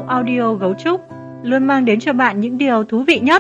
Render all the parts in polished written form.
audio Gấu Trúc luôn mang đến cho bạn những điều thú vị nhất.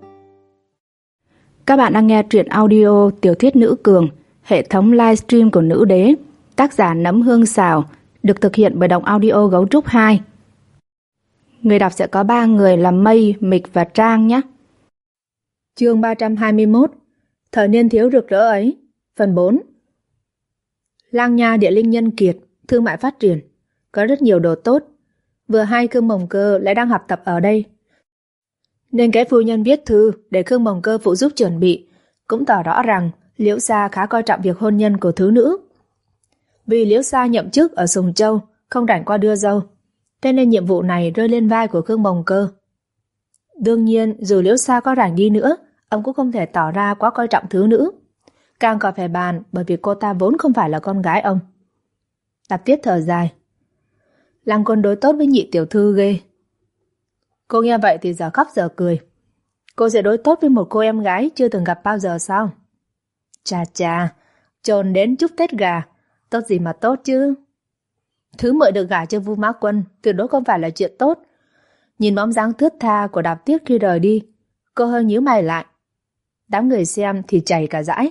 Các bạn đang nghe truyện audio tiểu thuyết Nữ Cường, hệ thống livestream của Nữ Đế, tác giả Nấm Hương Xào, được thực hiện bởi Đọc Audio Gấu Trúc 2. Người đọc sẽ có 3 người là Mây, Mịch và Trang nhé. Chương 321, Thời niên thiếu rực rỡ ấy, phần 4. Lang Nha địa linh nhân kiệt, thương mại phát triển, có rất nhiều đồ tốt. Vừa hay Khương Mồng Cơ lại đang học tập ở đây, nên cái phu nhân viết thư để Khương Mồng Cơ phụ giúp chuẩn bị, cũng tỏ rõ rằng Liễu Sa khá coi trọng việc hôn nhân của thứ nữ. Vì Liễu Sa nhậm chức ở Sùng Châu, không rảnh qua đưa dâu, thế nên nhiệm vụ này rơi lên vai của Khương Mồng Cơ. Đương nhiên, dù Liễu Sa có rảnh đi nữa, ông cũng không thể tỏ ra quá coi trọng thứ nữ. Càng còn phải bàn bởi vì cô ta vốn không phải là con gái ông. Tạp Tiết thở dài. Lăng Quân đối tốt với nhị tiểu thư ghê. Cô nghe vậy thì giờ khóc giờ cười. Cô sẽ đối tốt với một cô em gái chưa từng gặp bao giờ sao? Chà chà, trồn đến chúc Tết gà, tốt gì mà tốt chứ. Thứ muội được gả cho Vu Mã Quân tuyệt đối không phải là chuyện tốt. Nhìn bóng dáng thướt tha của Đạp Tiết khi rời đi, cô hơi nhíu mày lại. Đám người xem thì chảy cả dãi.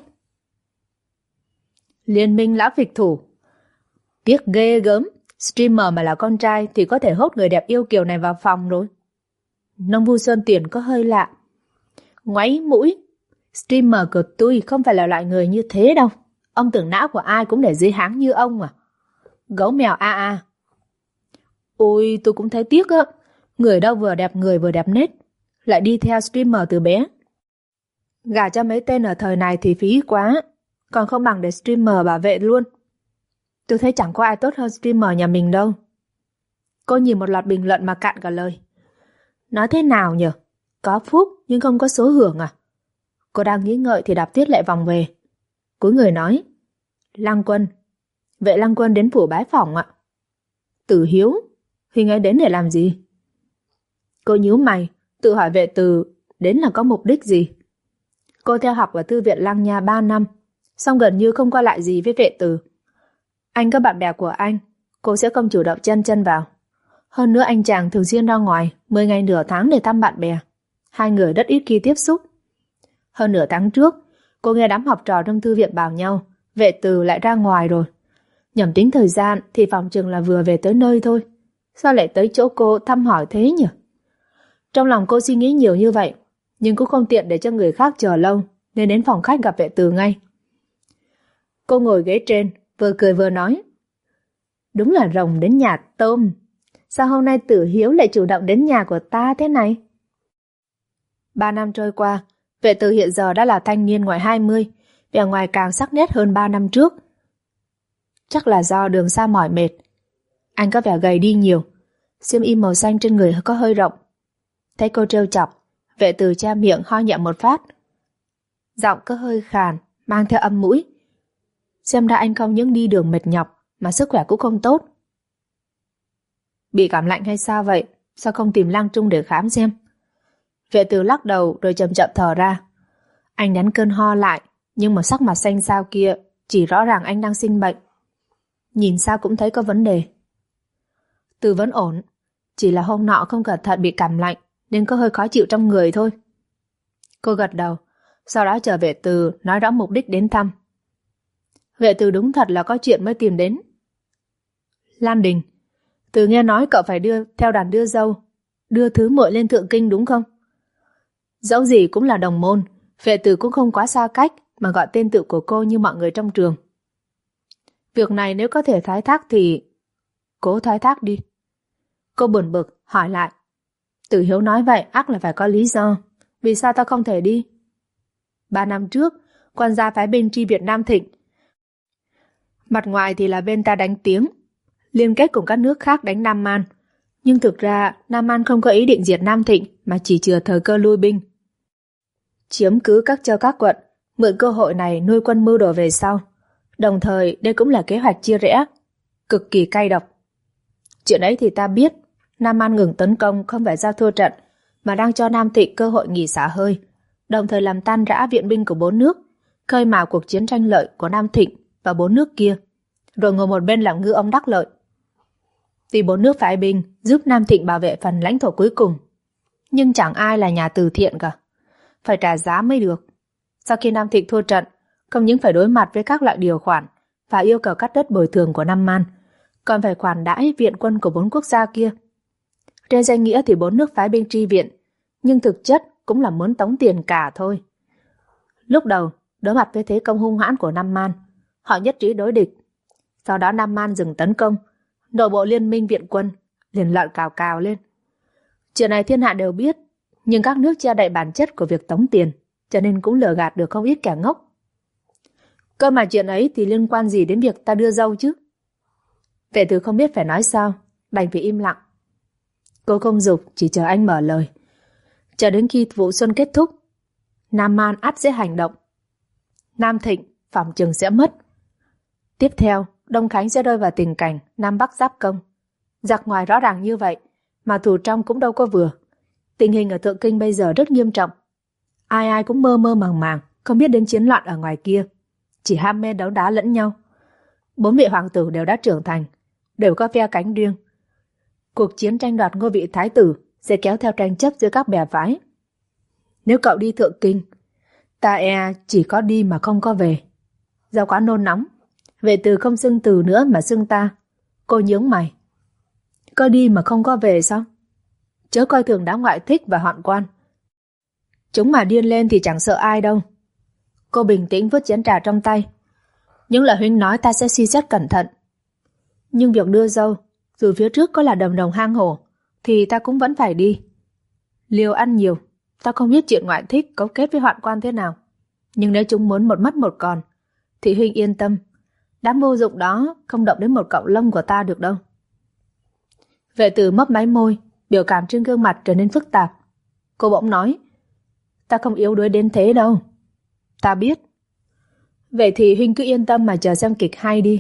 Liên minh lão phịch thủ. Tiếc ghê gớm, streamer mà là con trai thì có thể hốt người đẹp yêu kiều này vào phòng rồi. Nông Vu Sơn Tiền có hơi lạ. Ngoáy mũi. Streamer của tôi không phải là loại người như thế đâu. Ông tưởng não của ai cũng để dưới háng như ông à? Gấu mèo a a. Ôi, tôi cũng thấy tiếc á. Người đâu vừa đẹp người vừa đẹp nết, lại đi theo streamer từ bé. Gả cho mấy tên ở thời này thì phí quá, còn không bằng để streamer bảo vệ luôn. Tôi thấy chẳng có ai tốt hơn streamer nhà mình đâu. Cô nhìn một loạt bình luận mà cạn cả lời. Nói thế nào nhỉ? Có phúc nhưng không có số hưởng à? Cô đang nghĩ ngợi thì Đạp Tiết lại vòng về. Cuối người nói. Lăng Quân. Vệ Lăng Quân đến phủ bái phỏng ạ. Tử Hiếu. Hình ấy đến để làm gì? Cô nhíu mày, tự hỏi Vệ Từ đến là có mục đích gì? Cô theo học ở thư viện Lăng Nha 3 năm, song gần như không qua lại gì với Vệ Từ. Anh có bạn bè của anh, cô sẽ không chủ động chân vào. Hơn nữa anh chàng thường xuyên ra ngoài 10 ngày nửa tháng để thăm bạn bè. Hai người rất ít khi tiếp xúc. Hơn nửa tháng trước, cô nghe đám học trò trong thư viện bảo nhau Vệ Từ lại ra ngoài rồi. Nhầm tính thời gian thì phòng chừng là vừa về tới nơi thôi. Sao lại tới chỗ cô thăm hỏi thế nhỉ? Trong lòng cô suy nghĩ nhiều như vậy, nhưng cũng không tiện để cho người khác chờ lâu, nên đến phòng khách gặp Vệ Từ ngay. Cô ngồi ghế trên, vừa cười vừa nói. Đúng là rồng đến nhà tôm. Sao hôm nay Tử Hiếu lại chủ động đến nhà của ta thế này? 3 năm trôi qua, Vệ Từ hiện giờ đã là thanh niên ngoài 20, vẻ ngoài càng sắc nét hơn 3 năm trước. Chắc là do đường xa mỏi mệt. Anh có vẻ gầy đi nhiều, xiêm y màu xanh trên người có hơi rộng. Thấy cô trêu chọc, Vệ Từ che miệng ho nhẹ một phát. Giọng có hơi khàn, mang theo âm mũi. Xem ra anh không những đi đường mệt nhọc, mà sức khỏe cũng không tốt. Bị cảm lạnh hay sao vậy? Sao không tìm Lang Trung để khám xem? Vệ Từ lắc đầu rồi chậm chậm thở ra. Anh nén cơn ho lại, nhưng mà sắc mặt xanh xao kia chỉ rõ ràng anh đang sinh bệnh. Nhìn sao cũng thấy có vấn đề. Từ vẫn ổn, chỉ là hôm nọ không cẩn thận bị cảm lạnh nên có hơi khó chịu trong người thôi. Cô gật đầu, sau đó chờ Vệ Từ nói rõ mục đích đến thăm. Vệ Từ đúng thật là có chuyện mới tìm đến. Lan Đình, Từ nghe nói cậu phải đưa theo đoàn đưa dâu, đưa thứ muội lên Thượng Kinh đúng không? Dẫu gì cũng là đồng môn, Vệ Từ cũng không quá xa cách mà gọi tên tự của cô như mọi người trong trường. Việc này nếu có thể thoái thác thì cố thoái thác đi. Cô buồn bực hỏi lại. Tử Hiếu nói vậy ắt là phải có lý do. Vì sao tao không thể đi? 3 năm trước, quan gia phái bên Tri Việt Nam Thịnh. Mặt ngoài thì là bên ta đánh tiếng, liên kết cùng các nước khác đánh Nam Man. Nhưng thực ra Nam Man không có ý định diệt Nam Thịnh mà chỉ chừa thời cơ lui binh. Chiếm cứ các châu các quận, mượn cơ hội này nuôi quân mưu đồ về sau. Đồng thời đây cũng là kế hoạch chia rẽ, cực kỳ cay độc. Chuyện ấy thì ta biết, Nam Man ngừng tấn công không phải giao thua trận, mà đang cho Nam Thịnh cơ hội nghỉ xả hơi, đồng thời làm tan rã viện binh của 4 nước, khơi mào cuộc chiến tranh lợi của Nam Thịnh và 4 nước kia, rồi ngồi một bên làm ngư ông đắc lợi. Tuy bốn nước phái binh giúp Nam Thịnh bảo vệ phần lãnh thổ cuối cùng, nhưng chẳng ai là nhà từ thiện cả. Phải trả giá mới được. Sau khi Nam Thịnh thua trận, không những phải đối mặt với các loại điều khoản và yêu cầu cắt đất bồi thường của Nam Man, còn phải khoản đãi viện quân của 4 quốc gia kia. Trên danh nghĩa thì 4 nước phái binh tri viện, nhưng thực chất cũng là muốn tống tiền cả thôi. Lúc đầu, đối mặt với thế công hung hãn của Nam Man, họ nhất trí đối địch. Sau đó Nam Man dừng tấn công, nội bộ liên minh viện quân liền lợn cào cào lên. Chuyện này thiên hạ đều biết, nhưng các nước che đậy bản chất của việc tống tiền, cho nên cũng lừa gạt được không ít kẻ ngốc. Cơ mà chuyện ấy thì liên quan gì đến việc ta đưa dâu chứ? Vệ tử không biết phải nói sao, đành phải im lặng. Cô không giục, chỉ chờ anh mở lời. Chờ đến khi vụ xuân kết thúc, Nam Man ắt sẽ hành động. Nam Thịnh phỏng chừng sẽ mất. Tiếp theo, Đông Khánh sẽ rơi vào tình cảnh Nam Bắc giáp công. Giặc ngoài rõ ràng như vậy, mà thủ trong cũng đâu có vừa. Tình hình ở Thượng Kinh bây giờ rất nghiêm trọng. Ai ai cũng mơ mơ màng màng, không biết đến chiến loạn ở ngoài kia. Chỉ ham mê đấu đá lẫn nhau. 4 vị hoàng tử đều đã trưởng thành, đều có phe cánh riêng. Cuộc chiến tranh đoạt ngôi vị thái tử sẽ kéo theo tranh chấp giữa các bè phái. Nếu cậu đi Thượng Kinh, ta chỉ có đi mà không có về. Do quá nôn nóng, Vệ Từ không xưng từ nữa mà xưng ta. Cô nhướng mày. Có đi mà không có về sao? Chớ coi thường đám ngoại thích và hoạn quan. Chúng mà điên lên thì chẳng sợ ai đâu. Cô bình tĩnh vứt chén trà trong tay. Những lời huynh nói ta sẽ suy xét cẩn thận. Nhưng việc đưa dâu, dù phía trước có là đầm đồng hang hổ, thì ta cũng vẫn phải đi. Liều ăn nhiều, ta không biết chuyện ngoại thích cấu kết với hoạn quan thế nào. Nhưng nếu chúng muốn một mất một còn, thì huynh yên tâm. Đám vô dụng đó không động đến một cọng lông của ta được đâu. Vệ Tử mấp máy môi, biểu cảm trên gương mặt trở nên phức tạp. Cô bỗng nói, ta không yếu đuối đến thế đâu. Ta biết. Vậy thì huynh cứ yên tâm mà chờ xem kịch hay đi.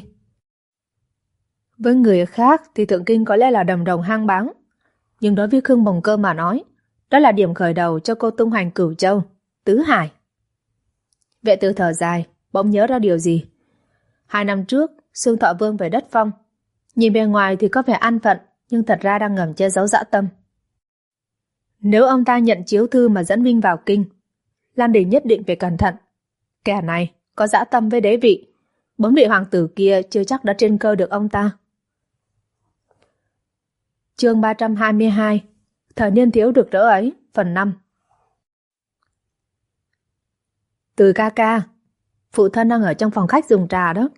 Với người khác thì Thượng Kinh có lẽ là đầm đồng hang báng. Nhưng đối với Khương Bồng Cơ mà nói, đó là điểm khởi đầu cho cô tung hoành Cửu Châu, Tứ Hải. Vệ Tử thở dài, bỗng nhớ ra điều gì. 2 năm trước, Xương Thọ Vương về đất Phong. Nhìn bề ngoài thì có vẻ an phận, nhưng thật ra đang ngầm che giấu dã tâm. Nếu ông ta nhận chiếu thư mà dẫn Vinh vào kinh, Lan Đình nhất định phải cẩn thận. Kẻ này có dã tâm với đế vị, 4 vị hoàng tử kia chưa chắc đã trên cơ được ông ta. Chương 322, thời niên thiếu rực rỡ ấy, phần 5. Từ ca ca, phụ thân đang ở trong phòng khách dùng trà đó.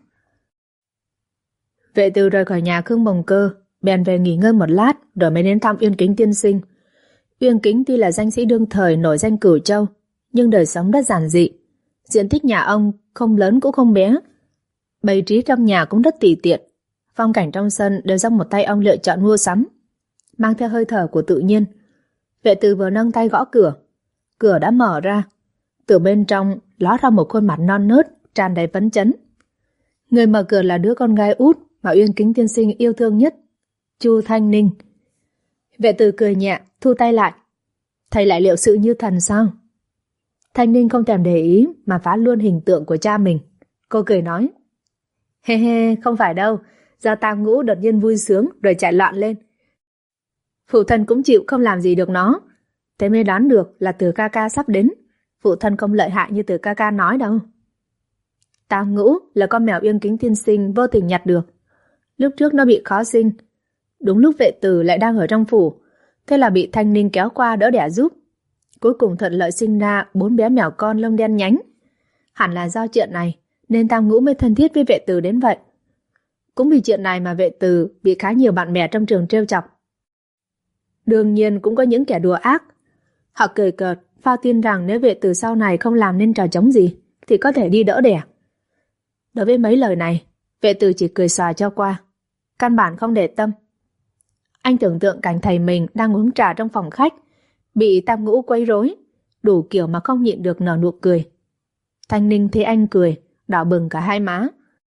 Vệ Từ rời khỏi nhà Khương Bồng Cơ, bèn về nghỉ ngơi một lát rồi mới đến thăm Uyên Kính tiên sinh. Uyên Kính tuy là danh sĩ đương thời nổi danh Cửu Châu, nhưng đời sống rất giản dị. Diện tích nhà ông không lớn cũng không bé. Bày trí trong nhà cũng rất tùy tiện. Phong cảnh trong sân đều do một tay ông lựa chọn mua sắm, mang theo hơi thở của tự nhiên. Vệ Từ vừa nâng tay gõ cửa, cửa đã mở ra. Từ bên trong ló ra một khuôn mặt non nớt, tràn đầy phấn chấn. Người mở cửa là đứa con gái út mà Uyên Kính tiên sinh yêu thương nhất, Chu Thanh Ninh. Vệ Từ cười nhẹ, thu tay lại. Thầy lại liệu sự như thần sao? Thanh Ninh không thèm để ý mà phá luôn hình tượng của cha mình. Cô cười nói, he he, không phải đâu, do Tam Ngũ đột nhiên vui sướng rồi chạy loạn lên. Phụ thân cũng chịu không làm gì được nó. Thế mới đoán được là Từ ca ca sắp đến. Phụ thân không lợi hại như Từ ca ca nói đâu. Tam Ngũ là con mèo Uyên Kính tiên sinh vô tình nhặt được. Lúc trước nó bị khó sinh. Đúng lúc Vệ Tử lại đang ở trong phủ, thế là bị Thanh Ninh kéo qua đỡ đẻ giúp. Cuối cùng thuận lợi sinh ra 4 bé mèo con lông đen nhánh. Hẳn là do chuyện này nên Tam Ngũ mới thân thiết với Vệ Tử đến vậy. Cũng vì chuyện này mà Vệ Tử bị khá nhiều bạn bè trong trường trêu chọc. Đương nhiên cũng có những kẻ đùa ác. Họ cười cợt, phao tin rằng nếu Vệ Tử sau này không làm nên trò trống gì thì có thể đi đỡ đẻ. Đối với mấy lời này, Vệ Tử chỉ cười xòa cho qua, căn bản không để tâm. Anh tưởng tượng cảnh thầy mình đang uống trà trong phòng khách, bị Tam Ngũ quấy rối, đủ kiểu mà không nhịn được nở nụ cười. Thanh Ninh thấy anh cười, đỏ bừng cả hai má.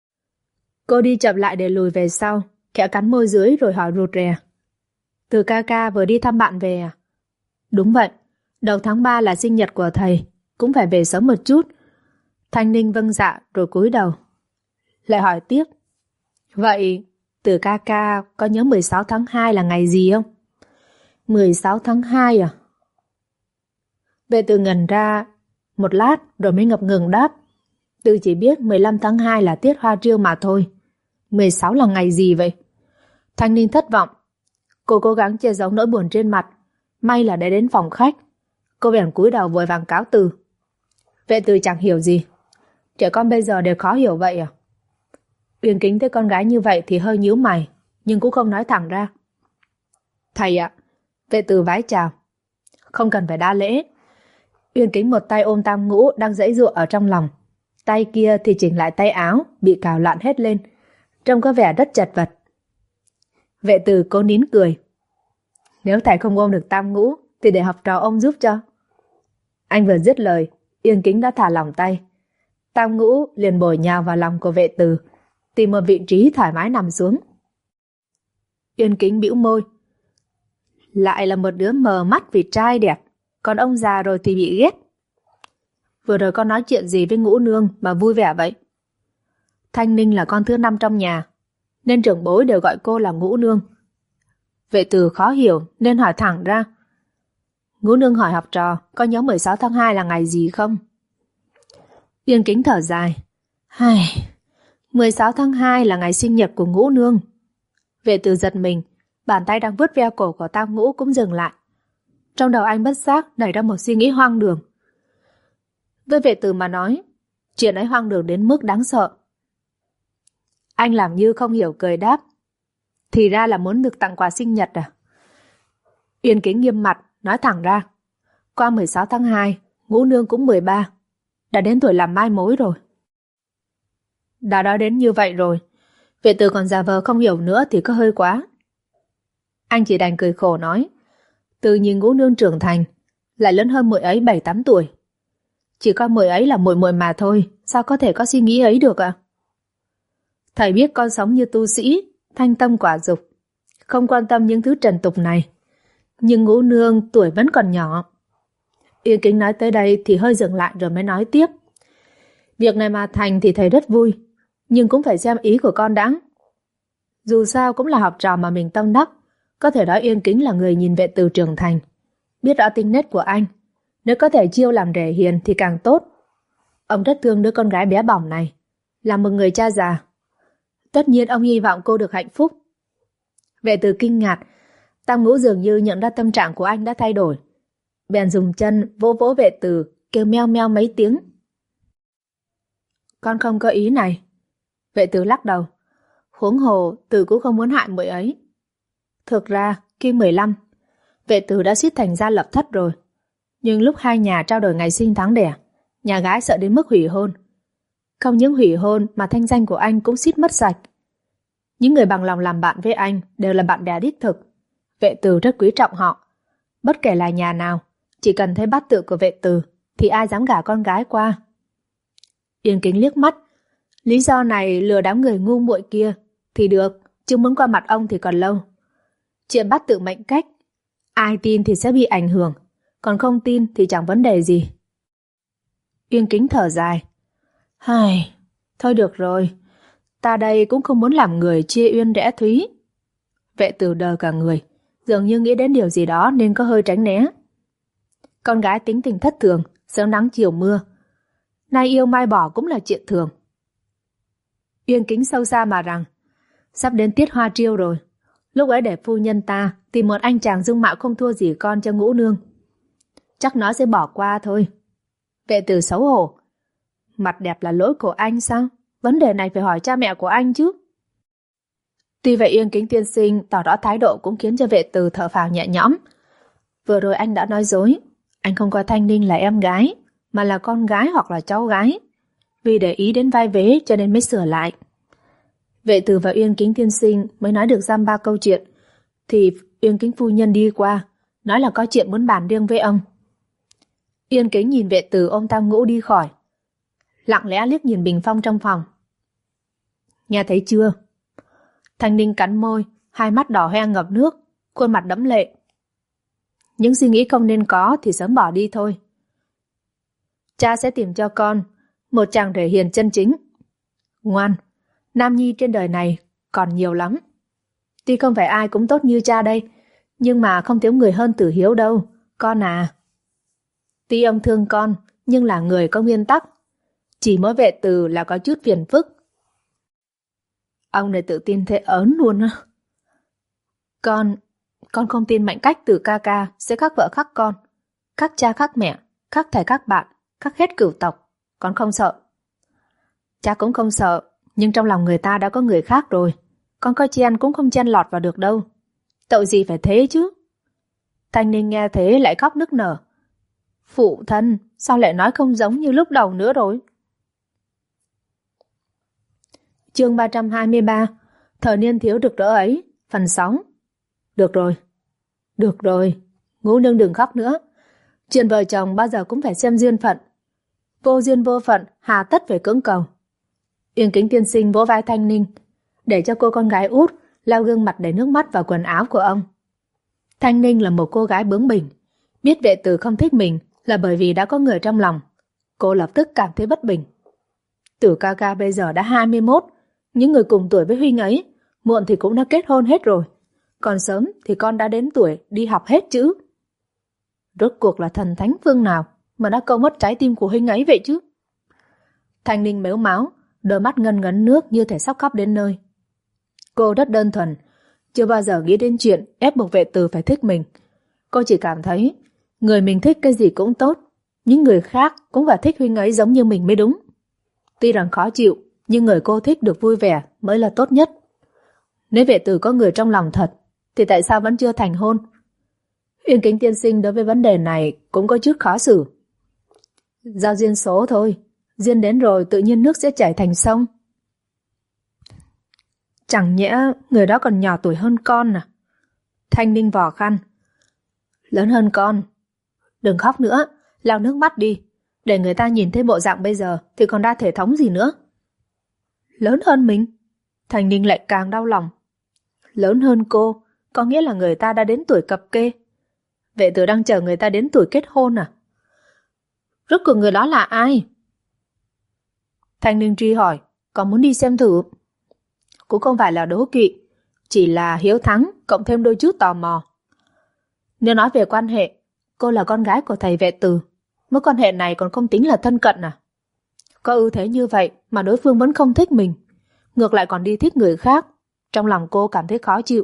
Cô đi chậm lại để lùi về sau, khẽ cắn môi dưới rồi hỏi rụt rè. Từ ca ca vừa đi thăm bạn về à? Đúng vậy, đầu tháng 3 là sinh nhật của thầy, cũng phải về sớm một chút. Thanh Ninh vâng dạ rồi cúi đầu. Lại hỏi tiếp. Vậy Từ ca ca có nhớ 16 tháng 2 là ngày gì không? 16 tháng 2 à? Vệ Từ ngẩn ra một lát rồi mới ngập ngừng đáp. Từ chỉ biết 15 tháng 2 là tiết hoa trương mà thôi. 16 là ngày gì vậy? Thanh Ninh thất vọng. Cô cố gắng che giấu nỗi buồn trên mặt. May là đã đến phòng khách. Cô bèn cúi đầu vội vàng cáo từ. Vệ Từ chẳng hiểu gì. Trẻ con bây giờ đều khó hiểu vậy à? Uyên Kính thấy con gái như vậy thì hơi nhíu mày, nhưng cũng không nói thẳng ra. Thầy ạ. Vệ Từ vái chào. Không cần phải đa lễ. Uyên Kính một tay ôm Tam Ngũ đang giãy giụa ở trong lòng, tay kia thì chỉnh lại tay áo bị cào loạn hết lên, trông có vẻ rất chật vật. Vệ Từ cố nín cười. Nếu thầy không ôm được Tam Ngũ thì để học trò ông giúp cho. Anh vừa dứt lời, Uyên Kính đã thả lỏng tay. Tam Ngũ liền bồi nhào vào lòng của Vệ Từ, tìm một vị trí thoải mái nằm xuống. Uyên Kính bĩu môi. Lại là một đứa mờ mắt vì trai đẹp, còn ông già rồi thì bị ghét. Vừa rồi con nói chuyện gì với Ngũ nương mà vui vẻ vậy? Thanh Ninh là con thứ 5 trong nhà, nên trưởng bối đều gọi cô là Ngũ nương. Vệ Từ khó hiểu nên hỏi thẳng ra. Ngũ nương hỏi học trò có nhớ 16 tháng 2 là ngày gì không? Uyên Kính thở dài. 16 tháng 2 là ngày sinh nhật của Ngũ nương. Vệ Từ giật mình, bàn tay đang vuốt ve cổ của Tam Ngũ cũng dừng lại. Trong đầu anh bất giác nảy ra một suy nghĩ hoang đường. Với Vệ Từ mà nói, chuyện ấy hoang đường đến mức đáng sợ. Anh làm như không hiểu cười đáp. Thì ra là muốn được tặng quà sinh nhật à? Uyên Kính nghiêm mặt, nói thẳng ra. Qua 16 tháng 2, Ngũ nương cũng 13. Đã đến tuổi làm mai mối rồi. Đã nói đến như vậy rồi, Vệ Từ còn giả vờ không hiểu nữa thì có hơi quá. Anh chỉ đành cười khổ nói. Từ nhìn Ngũ nương trưởng thành, lại lớn hơn muội ấy 7-8 tuổi. Chỉ coi muội ấy là muội muội mà thôi, sao có thể có suy nghĩ ấy được ạ? Thầy biết con sống như tu sĩ, thanh tâm quả dục, không quan tâm những thứ trần tục này. Nhưng Ngũ nương tuổi vẫn còn nhỏ. Uyên Kính nói tới đây thì hơi dừng lại rồi mới nói tiếp. Việc này mà thành thì thầy rất vui, nhưng cũng phải xem ý của con đã. Dù sao cũng là học trò mà mình tâm đắc, có thể nói Uyên Kính là người nhìn Vệ Từ trưởng thành, biết rõ tính nết của anh. Nếu có thể chiêu làm rể hiền thì càng tốt. Ông rất thương đứa con gái bé bỏng này, là một người cha già. Tất nhiên ông hy vọng cô được hạnh phúc. Vệ Từ kinh ngạc. Tam Ngũ dường như nhận ra tâm trạng của anh đã thay đổi, bèn dùng chân vỗ vỗ Vệ Từ, kêu meo meo mấy tiếng. Con không có ý này. Vệ Từ lắc đầu. Huống hồ Từ cũng không muốn hại muội ấy. Thực ra khi 15, Vệ Từ đã suýt thành gia lập thất rồi. Nhưng lúc hai nhà trao đổi ngày sinh tháng đẻ, nhà gái sợ đến mức hủy hôn. Không những hủy hôn mà thanh danh của anh cũng suýt mất sạch. Những người bằng lòng làm bạn với anh đều là bạn bè đích thực. Vệ Từ rất quý trọng họ. Bất kể là nhà nào, chỉ cần thấy bát tự của Vệ Từ thì ai dám gả con gái qua. Uyên Kính liếc mắt. Lý do này lừa đám người ngu muội kia thì được, chứ muốn qua mặt ông thì còn lâu. Chuyện bát tự mệnh cách, ai tin thì sẽ bị ảnh hưởng, còn không tin thì chẳng vấn đề gì. Uyên Kính thở dài. Thôi được rồi, ta đây cũng không muốn làm người chia uyên rẽ thúy. Vệ Từ đờ cả người, dường như nghĩ đến điều gì đó nên có hơi tránh né. Con gái tính tình thất thường, sớm nắng chiều mưa, nay yêu mai bỏ cũng là chuyện thường. Uyên Kính sâu xa mà rằng, sắp đến tiết hoa triêu rồi, lúc ấy để phu nhân ta tìm một anh chàng dung mạo không thua gì con cho Ngũ nương. Chắc nó sẽ bỏ qua thôi. Vệ Từ xấu hổ. Mặt đẹp là lỗi của anh sao? Vấn đề này phải hỏi cha mẹ của anh chứ. Tuy vậy Uyên Kính tiên sinh tỏ rõ thái độ cũng khiến cho Vệ Từ thở phào nhẹ nhõm. Vừa rồi anh đã nói dối, anh không coi Thanh Ninh là em gái, mà là con gái hoặc là cháu gái. Vì để ý đến vai vế cho nên mới sửa lại. Vệ Từ và Uyên Kính tiên sinh mới nói được dăm ba câu chuyện, thì Uyên Kính phu nhân đi qua, nói là có chuyện muốn bàn riêng với ông. Uyên Kính nhìn Vệ Từ ôm Tam Ngũ đi khỏi, lặng lẽ liếc nhìn bình phong trong phòng. Nghe thấy chưa? Thanh Ninh cắn môi, hai mắt đỏ hoe ngập nước, khuôn mặt đẫm lệ. Những suy nghĩ không nên có thì sớm bỏ đi thôi. Cha sẽ tìm cho con một chàng rể hiền chân chính. Ngoan, nam nhi trên đời này còn nhiều lắm. Tuy không phải ai cũng tốt như cha đây, nhưng mà không thiếu người hơn Tử Hiếu đâu, con à. Tuy ông thương con, nhưng là người có nguyên tắc. Chỉ mỗi Vệ Từ là có chút phiền phức. Ông này tự tin thế ớn luôn á. Con không tin Mạnh Cách từ ca ca sẽ khắc vợ khắc con, khắc cha khắc mẹ, khắc thầy khắc bạn, khắc hết cửu tộc. Con không sợ. Cha cũng không sợ, nhưng trong lòng người ta đã có người khác rồi. Con coi chen cũng không chen lọt vào được đâu. Tội gì phải thế chứ? Thanh Ninh nghe thế lại khóc nức nở. Phụ thân, sao lại nói không giống như lúc đầu nữa rồi? Chương 323, Thời niên thiếu rực rỡ ấy, phần 6. Được rồi, Ngũ nương đừng khóc nữa. Chuyện vợ chồng bao giờ cũng phải xem duyên phận. Vô duyên vô phận, hà tất phải cưỡng cầu. Yên Kính tiên sinh vỗ vai Thanh Ninh, để cho cô con gái út lau gương mặt đầy nước mắt vào quần áo của ông. Thanh Ninh là một cô gái bướng bỉnh, biết Vệ Từ không thích mình là bởi vì đã có người trong lòng. Cô lập tức cảm thấy bất bình. Tử ca ca bây giờ đã 21, những người cùng tuổi với Huynh ấy, muộn thì cũng đã kết hôn hết rồi. Còn sớm thì con đã đến tuổi đi học hết chữ. Rốt cuộc là thần thánh phương nào mà đã câu mất trái tim của Huynh ấy vậy chứ? Thanh Ninh mếu máo, đôi mắt ngân ngấn nước như thể sắp khóc đến nơi. Cô rất đơn thuần, chưa bao giờ nghĩ đến chuyện ép buộc Vệ Từ phải thích mình. Cô chỉ cảm thấy người mình thích cái gì cũng tốt, những người khác cũng phải thích Huynh ấy giống như mình mới đúng. Tuy rằng khó chịu, nhưng người cô thích được vui vẻ mới là tốt nhất. Nếu Vệ Từ có người trong lòng thật, thì tại sao vẫn chưa thành hôn? Yên Kính tiên sinh đối với vấn đề này cũng có chút khó xử. Giao duyên số thôi, duyên đến rồi tự nhiên nước sẽ chảy thành sông. Chẳng nhẽ người đó còn nhỏ tuổi hơn con à? Thanh Ninh vò khăn. Lớn hơn con. Đừng khóc nữa, lau nước mắt đi. Để người ta nhìn thấy bộ dạng bây giờ thì còn đa thể thống gì nữa. Lớn hơn mình? Thanh Ninh lại càng đau lòng. Lớn hơn cô, có nghĩa là người ta đã đến tuổi cập kê. Vệ Từ đang chờ người ta đến tuổi kết hôn à? Rốt cuộc người đó là ai? Thanh Ninh truy hỏi, còn muốn đi xem thử? Cũng không phải là đố kỵ, chỉ là hiếu thắng cộng thêm đôi chút tò mò. Nếu nói về quan hệ, cô là con gái của thầy Vệ Từ, mối quan hệ này còn không tính là thân cận à? Có ưu thế như vậy mà đối phương vẫn không thích mình, ngược lại còn đi thích người khác. Trong lòng cô cảm thấy khó chịu.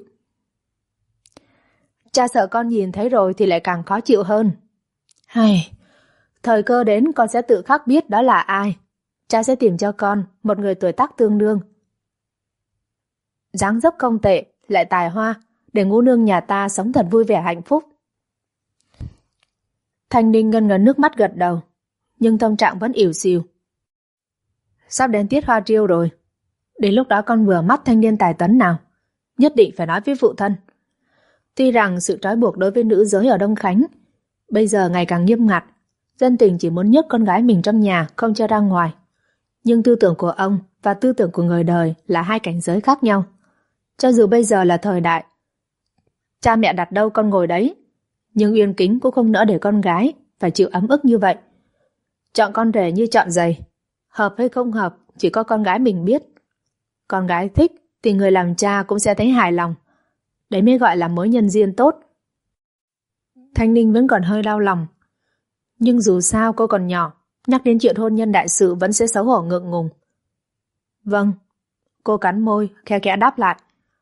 Cha sợ con nhìn thấy rồi thì lại càng khó chịu hơn. Thời cơ đến con sẽ tự khắc biết đó là ai. Cha sẽ tìm cho con một người tuổi tác tương đương, dáng dấp không tệ, lại tài hoa, để Ngũ nương nhà ta sống thật vui vẻ hạnh phúc. Thanh Ninh ngân ngấn nước mắt gật đầu, nhưng tâm trạng vẫn ỉu xìu. Sắp đến tiết hoa triêu rồi, đến lúc đó con vừa mắt thanh niên tài tấn nào, nhất định phải nói với phụ thân. Tuy rằng sự trói buộc đối với nữ giới ở Đông Khánh bây giờ ngày càng nghiêm ngặt, dân tình chỉ muốn nhốt con gái mình trong nhà, không cho ra ngoài. Nhưng tư tưởng của ông và tư tưởng của người đời là hai cảnh giới khác nhau. Cho dù bây giờ là thời đại, cha mẹ đặt đâu con ngồi đấy, nhưng Uyên Kính cũng không nỡ để con gái phải chịu ấm ức như vậy. Chọn con rể như chọn giày, hợp hay không hợp chỉ có con gái mình biết. Con gái thích thì người làm cha cũng sẽ thấy hài lòng. Đấy mới gọi là mối nhân duyên tốt. Thanh Ninh vẫn còn hơi đau lòng, nhưng dù sao cô còn nhỏ, nhắc đến chuyện hôn nhân đại sự vẫn sẽ xấu hổ ngượng ngùng. Vâng, cô cắn môi, khe khẽ đáp lại.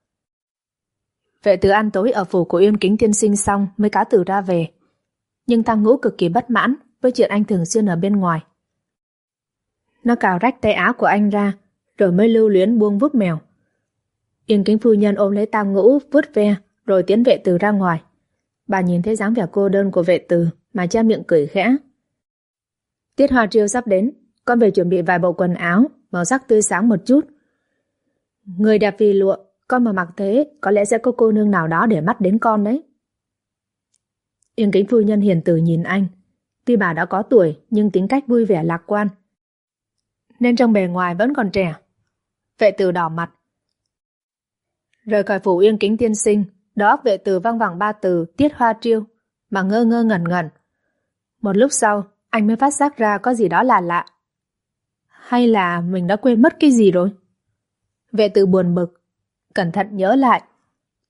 Vệ Từ ăn tối ở phủ của Uyên Kính tiên sinh xong mới cáo từ ra về. Nhưng Tăng Ngũ cực kỳ bất mãn với chuyện anh thường xuyên ở bên ngoài. Nó cào rách tay áo của anh ra, rồi mới lưu luyến buông vuốt mèo. Yên Kính phu nhân ôm lấy Tam Ngũ vuốt ve, rồi tiến Vệ Từ ra ngoài. Bà nhìn thấy dáng vẻ cô đơn của Vệ Từ mà che miệng cười khẽ. Tiết hoa triêu sắp đến, con về chuẩn bị vài bộ quần áo màu sắc tươi sáng một chút. Người đẹp vì lụa, con mà mặc thế có lẽ sẽ có cô nương nào đó để mắt đến con đấy. Yên Kính phu nhân hiền từ nhìn anh. Tuy bà đã có tuổi nhưng tính cách vui vẻ lạc quan, nên trong bề ngoài vẫn còn trẻ. Vệ Từ đỏ mặt. Rời khỏi phủ Yên Kính tiên sinh, đầu óc Vệ Từ văng vẳng ba từ tiết hoa triêu mà ngơ ngơ ngẩn ngẩn. Một lúc sau, anh mới phát giác ra có gì đó là lạ. Hay là mình đã quên mất cái gì rồi? Vệ Từ buồn bực, cẩn thận nhớ lại.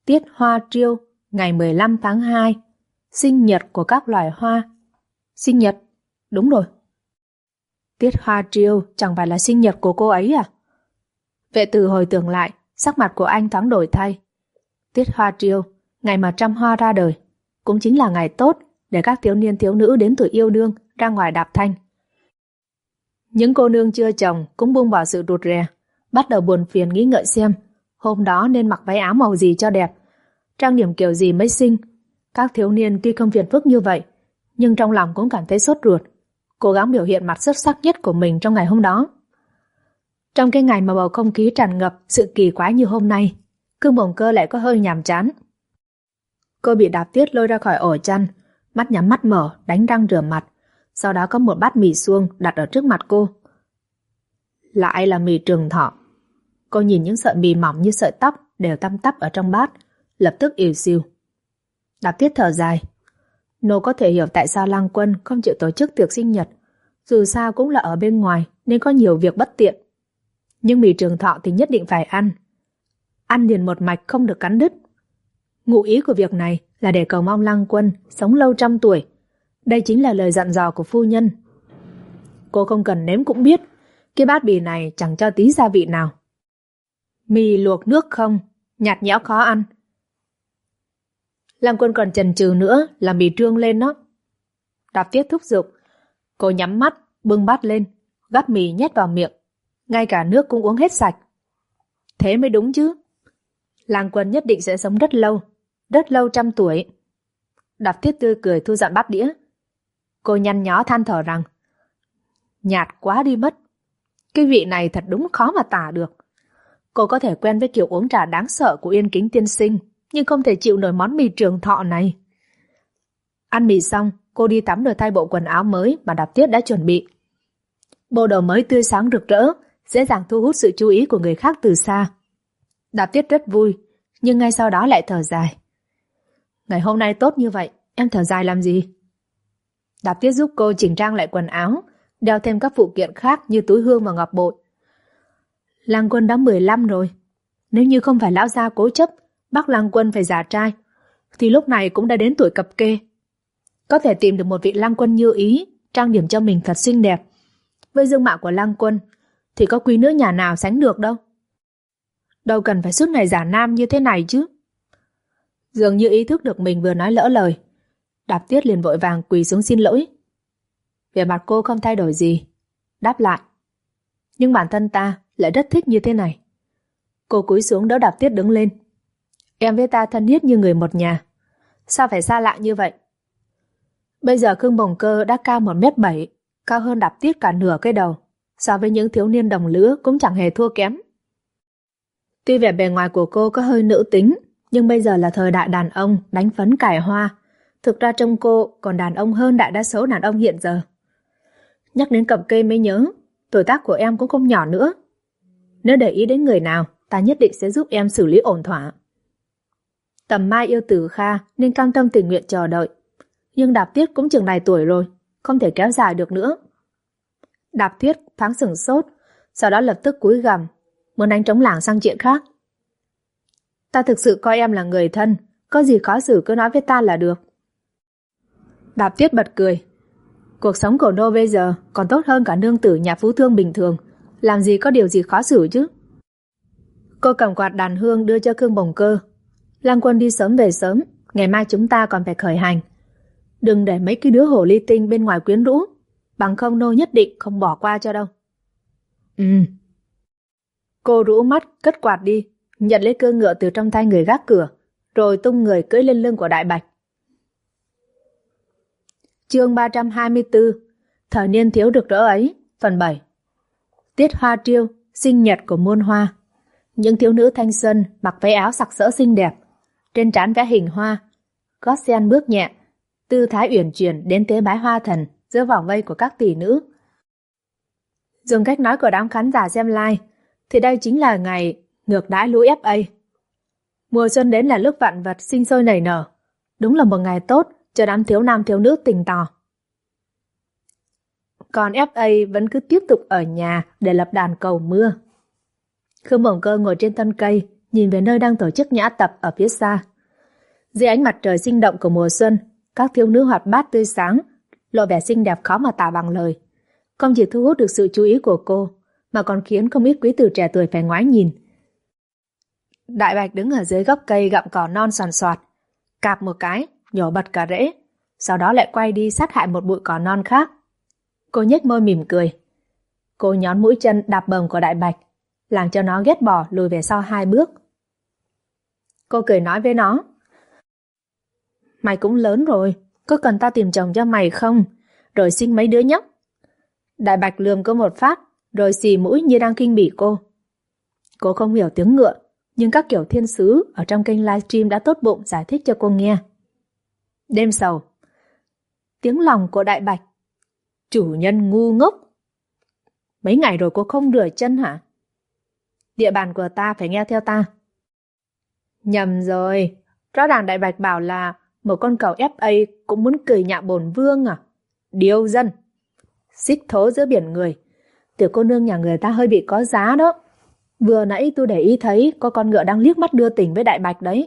Tiết hoa triêu, ngày 15 tháng 2, sinh nhật của các loài hoa. Sinh nhật? Đúng rồi. Tiết hoa triêu chẳng phải là sinh nhật của cô ấy à? Vệ tử hồi tưởng lại, sắc mặt của anh thoáng đổi thay. Tiết hoa triêu, ngày mà trăm hoa ra đời, cũng chính là ngày tốt để các thiếu niên thiếu nữ đến tuổi yêu đương ra ngoài đạp thanh. Những cô nương chưa chồng cũng buông bỏ sự rụt rè, bắt đầu buồn phiền nghĩ ngợi xem hôm đó nên mặc váy áo màu gì cho đẹp, trang điểm kiểu gì mới xinh. Các thiếu niên tuy không phiền phức như vậy, nhưng trong lòng cũng cảm thấy sốt ruột, cố gắng biểu hiện mặt xuất sắc nhất của mình trong ngày hôm đó. Trong cái ngày mà bầu không khí tràn ngập sự kỳ quái như hôm nay, Cương Bồng Cơ lại có hơi nhàm chán. Cô bị Đạp Tuyết lôi ra khỏi ổ chăn, mắt nhắm mắt mở, đánh răng rửa mặt, sau đó có một bát mì suông đặt ở trước mặt cô. Lại là mì Trường Thọ. Cô nhìn những sợi mì mỏng như sợi tóc đều tăm tắp ở trong bát, lập tức ỉu xìu. Đạp Tuyết thở dài. Nô có thể hiểu tại sao Lăng Quân không chịu tổ chức tiệc sinh nhật, dù sao cũng là ở bên ngoài nên có nhiều việc bất tiện. Nhưng mì Trường Thọ thì nhất định phải ăn. Ăn liền một mạch không được cắn đứt. Ngụ ý của việc này là để cầu mong Lăng Quân sống lâu trăm tuổi. Đây chính là lời dặn dò của phu nhân. Cô không cần nếm cũng biết, cái bát mì này chẳng cho tí gia vị nào. Mì luộc nước không, nhạt nhẽo khó ăn. Lăng Quân còn chần chừ nữa là mì trương lên đó. Đạp Tuyết thúc giục. Cô nhắm mắt, bưng bát lên, gắp mì nhét vào miệng. Ngay cả nước cũng uống hết sạch. Thế mới đúng chứ. Lăng Quân nhất định sẽ sống rất lâu trăm tuổi. Đạp Tuyết tươi cười thu dọn bát đĩa. Cô nhăn nhó than thở rằng nhạt quá đi mất. Cái vị này thật đúng khó mà tả được. Cô có thể quen với kiểu uống trà đáng sợ của Yên Kính tiên sinh, nhưng không thể chịu nổi món mì Trường Thọ này. Ăn mì xong, cô đi tắm rồi thay bộ quần áo mới mà Đạp Tuyết đã chuẩn bị. Bộ đồ mới tươi sáng rực rỡ, dễ dàng thu hút sự chú ý của người khác từ xa. Đạp Tuyết rất vui, nhưng ngay sau đó lại thở dài. Ngày hôm nay tốt như vậy, em thở dài làm gì? Đạp Tuyết giúp cô chỉnh trang lại quần áo, đeo thêm các phụ kiện khác như túi hương và ngọc bội. Lăng Quân đã 15 rồi. Nếu như không phải lão gia cố chấp bắt Lăng Quân phải già trai, thì lúc này cũng đã đến tuổi cập kê. Có thể tìm được một vị Lăng Quân như ý, trang điểm cho mình thật xinh đẹp. Với dung mạo của Lăng Quân thì có quý nữ nhà nào sánh được đâu. Đâu cần phải suốt ngày giả nam như thế này chứ. Dường như ý thức được mình vừa nói lỡ lời, Đạp Tuyết liền vội vàng quỳ xuống xin lỗi. Vẻ mặt cô không thay đổi gì, đáp lại. Nhưng bản thân ta lại rất thích như thế này. Cô cúi xuống đỡ Đạp Tuyết đứng lên. Em với ta thân thiết như người một nhà, sao phải xa lạ như vậy? Bây giờ Khương Bồng Cơ đã cao 1m7, cao hơn Đạp Tuyết cả nửa cái đầu. So với những thiếu niên đồng lứa cũng chẳng hề thua kém. Tuy vẻ bề ngoài của cô có hơi nữ tính, nhưng bây giờ là thời đại đàn ông đánh phấn cải hoa. Thực ra trông cô còn đàn ông hơn đại đa số đàn ông hiện giờ. Nhắc đến cập kê mới nhớ, tuổi tác của em cũng không nhỏ nữa. Nếu để ý đến người nào, ta nhất định sẽ giúp em xử lý ổn thỏa. Tầm Mai yêu Tử Kha nên cam tâm tình nguyện chờ đợi. Nhưng Đạp Tuyết cũng chừng này tuổi rồi, không thể kéo dài được nữa. Đạp Tuyết thoáng sửng sốt, sau đó lập tức cúi gằm, muốn đánh trống lảng sang chuyện khác. Ta thực sự coi em là người thân, có gì khó xử cứ nói với ta là được. Đạp Tuyết bật cười. Cuộc sống của nô bây giờ còn tốt hơn cả nương tử nhà phú thương bình thường, làm gì có điều gì khó xử chứ. Cô cầm quạt đàn hương đưa cho Khương Bồng Cơ. Lăng Quân đi sớm về sớm, ngày mai chúng ta còn phải khởi hành. Đừng để mấy cái đứa hồ ly tinh bên ngoài quyến rũ, bằng không nô nhất định không bỏ qua cho đâu. Cô rũ mắt cất quạt đi, nhận lấy cương ngựa từ trong tay người gác cửa, rồi tung người cưỡi lên lưng của Đại Bạch. Chương 324, thời niên thiếu rực rỡ ấy, phần 7. Tiết hoa triêu, sinh nhật của muôn hoa. Những thiếu nữ thanh xuân mặc váy áo sặc sỡ xinh đẹp, trên trán vẽ hình hoa, gót sen bước nhẹ, tư thái uyển chuyển đến tế bái hoa thần giữa vòng vây của các tỷ nữ. Dùng cách nói của đám khán giả xem live, thì đây chính là ngày ngược đãi lũ FA. Mùa xuân đến là lúc vạn vật sinh sôi nảy nở, đúng là một ngày tốt cho đám thiếu nam thiếu nữ tình tò. Còn FA vẫn cứ tiếp tục ở nhà để lập đàn cầu mưa. Khương Bồng Cơ ngồi trên thân cây, nhìn về nơi đang tổ chức nhã tập ở phía xa. Dưới ánh mặt trời sinh động của mùa xuân, các thiếu nữ hoạt bát tươi sáng, lộ vẻ xinh đẹp khó mà tả bằng lời. Không chỉ thu hút được sự chú ý của cô, mà còn khiến không ít quý tử trẻ tuổi phải ngoái nhìn. Đại Bạch đứng ở dưới gốc cây gặm cỏ non soàn soạt, cạp một cái, nhổ bật cả rễ, sau đó lại quay đi sát hại một bụi cỏ non khác. Cô nhếch môi mỉm cười. Cô nhón mũi chân đạp bờm của Đại Bạch, làm cho nó ghét bỏ lùi về sau 2 bước. Cô cười nói với nó: Mày cũng lớn rồi, có cần ta tìm chồng cho mày không? Rồi sinh mấy đứa nhóc. Đại Bạch lườm cô một phát, rồi xì mũi như đang khinh bỉ cô. Cô không hiểu tiếng ngựa, nhưng các kiểu thiên sứ ở trong kênh livestream đã tốt bụng giải thích cho cô nghe. Đêm sầu. Tiếng lòng của Đại Bạch. Chủ nhân ngu ngốc. Mấy ngày rồi cô không rửa chân hả? Địa bàn của ta phải nghe theo ta. Nhầm rồi. Rõ ràng Đại Bạch bảo là một con cẩu FA cũng muốn cười nhạo bổn vương à? Điêu dân. Xích thố giữa biển người. Tiểu cô nương nhà người ta hơi bị có giá đó. Vừa nãy tôi để ý thấy có con ngựa đang liếc mắt đưa tình với Đại Bạch đấy.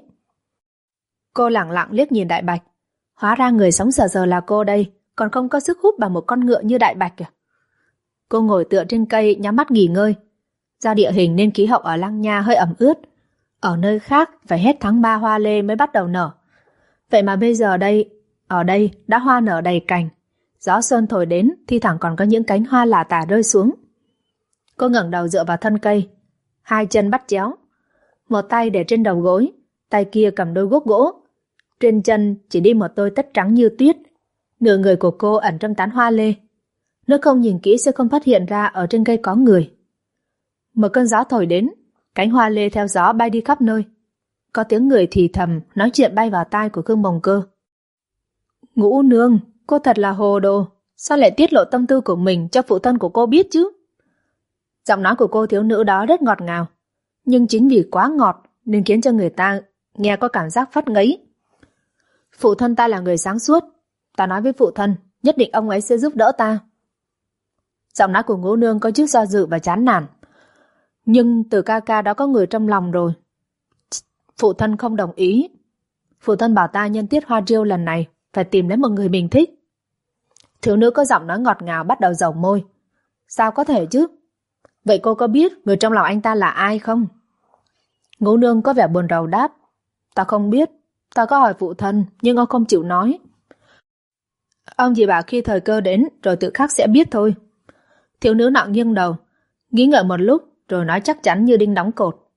Cô lẳng lặng liếc nhìn Đại Bạch. Hóa ra người sống sờ sờ là cô đây, còn không có sức hút bằng một con ngựa như Đại Bạch à? Cô ngồi tựa trên cây nhắm mắt nghỉ ngơi. Do địa hình nên khí hậu ở Lăng Nha hơi ẩm ướt. Ở nơi khác phải hết tháng 3 hoa lê mới bắt đầu nở. Vậy mà bây giờ ở đây đã hoa nở đầy cành. Gió xuân thổi đến, thi thoảng còn có những cánh hoa lả tả rơi xuống. Cô ngẩng đầu dựa vào thân cây, 2 chân bắt chéo. Một tay để trên đầu gối, tay kia cầm đôi guốc gỗ. Trên chân chỉ đi một đôi tất trắng như tuyết. Nửa người của cô ẩn trong tán hoa lê. Nếu không nhìn kỹ sẽ không phát hiện ra ở trên cây có người. Một cơn gió thổi đến, cánh hoa lê theo gió bay đi khắp nơi. Có tiếng người thì thầm nói chuyện bay vào tai của Khương Bồng Cơ. Ngũ nương, cô thật là hồ đồ. Sao lại tiết lộ tâm tư của mình cho phụ thân của cô biết chứ? Giọng nói của cô thiếu nữ đó rất ngọt ngào, nhưng chính vì quá ngọt nên khiến cho người ta nghe có cảm giác phát ngấy. Phụ thân ta là người sáng suốt. Ta nói với phụ thân, nhất định ông ấy sẽ giúp đỡ ta. Giọng nói của Ngũ nương có chút do dự và chán nản. Nhưng từ ca ca đó có người trong lòng rồi. Phụ thân không đồng ý. Phụ thân bảo ta nhân tiết hoa riêu lần này phải tìm lấy một người mình thích. Thiếu nữ có giọng nói ngọt ngào bắt đầu dầu môi. Sao có thể chứ? Vậy cô có biết người trong lòng anh ta là ai không? Ngũ nương có vẻ buồn rầu đáp. Ta không biết. Ta có hỏi phụ thân nhưng ông không chịu nói. Ông chỉ bảo khi thời cơ đến rồi tự khắc sẽ biết thôi. Thiếu nữ nọ nghiêng đầu, nghĩ ngợi một lúc rồi nói chắc chắn như đinh đóng cột.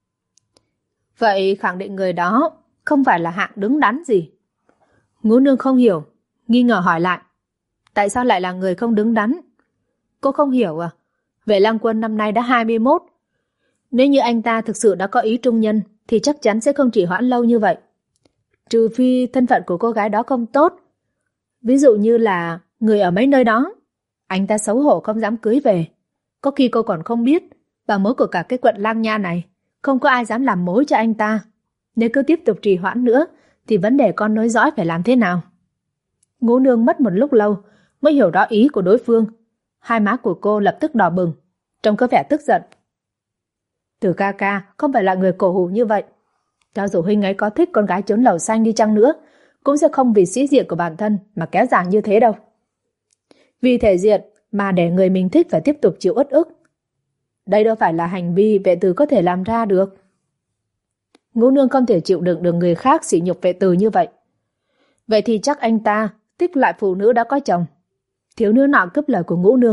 Vậy khẳng định người đó không phải là hạng đứng đắn gì. Ngũ nương không hiểu, nghi ngờ hỏi lại. Tại sao lại là người không đứng đắn? Cô không hiểu à? Vệ Lăng Quân năm nay đã 21. Nếu như anh ta thực sự đã có ý trung nhân thì chắc chắn sẽ không trì hoãn lâu như vậy. Trừ phi thân phận của cô gái đó không tốt. Ví dụ như là người ở mấy nơi đó. Anh ta xấu hổ không dám cưới về. Có khi cô còn không biết bà mối của cả cái quận Lang Nha này không có ai dám làm mối cho anh ta. Nếu cứ tiếp tục trì hoãn nữa thì vấn đề con nối dõi phải làm thế nào? Ngũ nương mất một lúc lâu mới hiểu rõ ý của đối phương. Hai má của cô lập tức đỏ bừng, trông có vẻ tức giận. Từ ca ca không phải là người cổ hủ như vậy. Cho dù huynh ấy có thích con gái trốn lầu xanh đi chăng nữa, cũng sẽ không vì sĩ diện của bản thân mà kéo dài như thế đâu. Vì thể diện mà để người mình thích phải tiếp tục chịu uất ức. Đây đâu phải là hành vi vệ tử có thể làm ra được. Ngũ nương không thể chịu đựng được người khác sỉ nhục vệ tử như vậy. Vậy thì chắc anh ta thích loại phụ nữ đã có chồng. Thiếu nữ nọ cướp lời của Ngũ nương.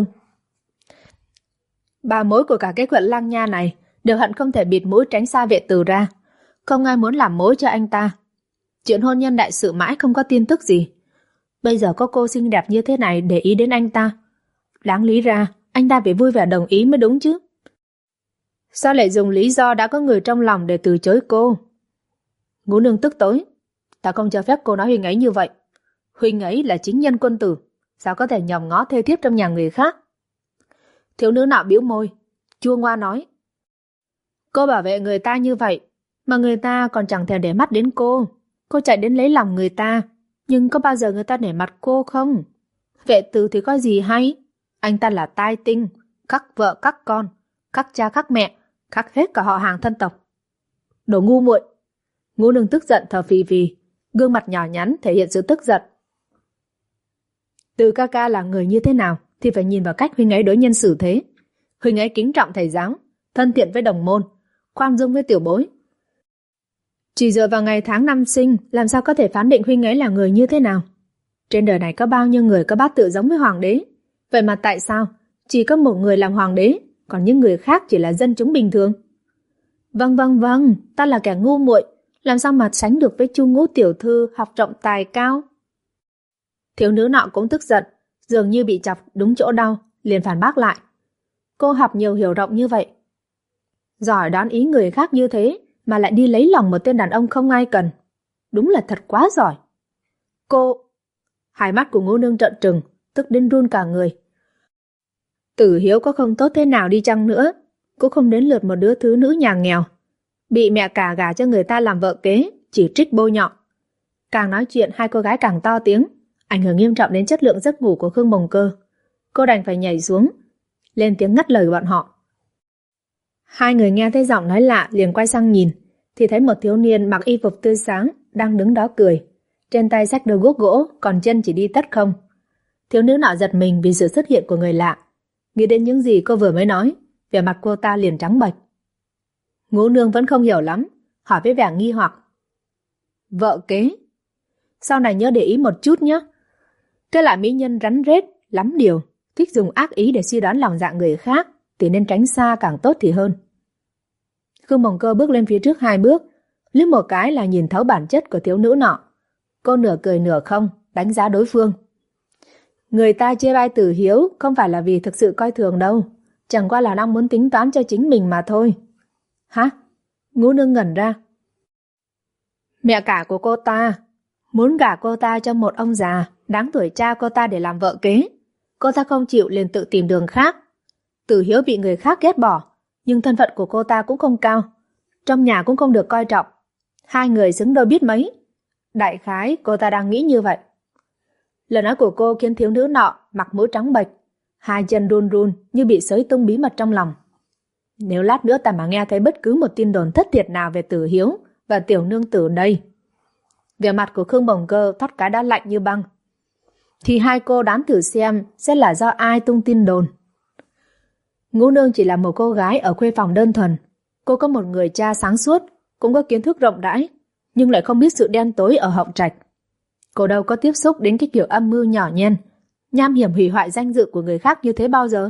Bà mối của cả cái quận Lang Nha này đều hận không thể bịt mũi tránh xa vệ tử ra. Không ai muốn làm mối cho anh ta. Chuyện hôn nhân đại sự mãi không có tin tức gì. Bây giờ có cô xinh đẹp như thế này để ý đến anh ta. Đáng lý ra anh ta phải vui vẻ đồng ý mới đúng chứ. Sao lại dùng lý do đã có người trong lòng để từ chối cô? Ngũ nương tức tối. Ta không cho phép cô nói huynh ấy như vậy. Huynh ấy là chính nhân quân tử, sao có thể nhòm ngó thê thiếp trong nhà người khác? Thiếu nữ nọ bĩu môi, chua ngoa nói. Cô bảo vệ người ta như vậy, mà người ta còn chẳng thèm để mắt đến cô. Cô chạy đến lấy lòng người ta, nhưng có bao giờ người ta để mặt cô không? Vệ tử thì có gì hay? Anh ta là tai tinh, khắc vợ khắc con, khắc cha khắc mẹ, khắc hết cả họ hàng thân tộc. Đồ ngu muội. Ngũ Nương tức giận thở phì phì, gương mặt nhỏ nhắn thể hiện sự tức giận. Từ ca ca là người như thế nào thì phải nhìn vào cách huynh ấy đối nhân xử thế. Huynh ấy kính trọng thầy giáo, thân thiện với đồng môn, khoan dung với tiểu bối. Chỉ dựa vào ngày tháng năm sinh, làm sao có thể phán định huynh ấy là người như thế nào? Trên đời này có bao nhiêu người có bát tự giống với hoàng đế? Vậy mà tại sao chỉ có một người làm hoàng đế, còn những người khác chỉ là dân chúng bình thường? Vâng, ta là kẻ ngu muội, làm sao mà sánh được với Chu Ngũ tiểu thư học rộng tài cao? Thiếu nữ nọ cũng tức giận, dường như bị chọc đúng chỗ đau, liền phản bác lại. Cô học nhiều hiểu rộng như vậy, giỏi đoán ý người khác như thế, mà lại đi lấy lòng một tên đàn ông không ai cần. Đúng là thật quá giỏi. Cô... Hai mắt của Ngũ Nương trợn trừng, tức đến run cả người. Tử Hiếu có không tốt thế nào đi chăng nữa, cũng không đến lượt một đứa thứ nữ nhà nghèo, bị mẹ cả gả cho người ta làm vợ kế, chỉ trích bôi nhọ. Càng nói chuyện hai cô gái càng to tiếng, ảnh hưởng nghiêm trọng đến chất lượng giấc ngủ của Khương Bồng Cơ. Cô đành phải nhảy xuống, lên tiếng ngắt lời bọn họ. Hai người nghe thấy giọng nói lạ liền quay sang nhìn, thì thấy một thiếu niên mặc y phục tươi sáng đang đứng đó cười, trên tay xách đôi guốc gỗ, còn chân chỉ đi tất không. Thiếu nữ nọ giật mình vì sự xuất hiện của người lạ, nghĩ đến những gì cô vừa mới nói, vẻ mặt cô ta liền trắng bệch. Ngũ Nương vẫn không hiểu lắm, hỏi với vẻ nghi hoặc. Vợ kế? Sau này nhớ để ý một chút nhé. Cái loại mỹ nhân rắn rết, lắm điều, thích dùng ác ý để suy đoán lòng dạ người khác, thì nên tránh xa càng tốt thì hơn. Khương Bồng Cơ bước lên phía trước 2 bước, liếc một cái là nhìn thấu bản chất của thiếu nữ nọ. Cô nửa cười nửa không, đánh giá đối phương. Người ta chê bai Tử Hiếu không phải là vì thực sự coi thường đâu, chẳng qua là đang muốn tính toán cho chính mình mà thôi. Hả? Ngũ Nương ngẩn ra. Mẹ cả của cô ta muốn gả cô ta cho một ông già đáng tuổi cha cô ta để làm vợ kế. Cô ta không chịu liền tự tìm đường khác. Tử Hiếu bị người khác ghét bỏ, nhưng thân phận của cô ta cũng không cao, trong nhà cũng không được coi trọng. Hai người xứng đôi biết mấy. Đại khái cô ta đang nghĩ như vậy. Lời nói của cô khiến thiếu nữ nọ mặt mũi trắng bệch, hai chân run run như bị xới tung bí mật trong lòng. Nếu lát nữa ta mà nghe thấy bất cứ một tin đồn thất thiệt nào về Tử Hiếu và tiểu nương tử đây. Vẻ mặt của Khương Bồng Cơ thoát cái đã lạnh như băng. Thì hai cô đoán thử xem sẽ là do ai tung tin đồn. Ngũ Nương chỉ là một cô gái ở khuê phòng đơn thuần. Cô có một người cha sáng suốt, cũng có kiến thức rộng rãi, nhưng lại không biết sự đen tối ở hậu trạch. Cô đâu có tiếp xúc đến cái kiểu âm mưu nhỏ nhen, nham hiểm hủy hoại danh dự của người khác như thế bao giờ.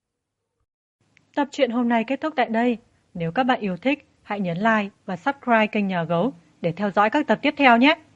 Tập truyện hôm nay kết thúc tại đây. Nếu các bạn yêu thích, hãy nhấn like và subscribe kênh Nhà Gấu để theo dõi các tập tiếp theo nhé.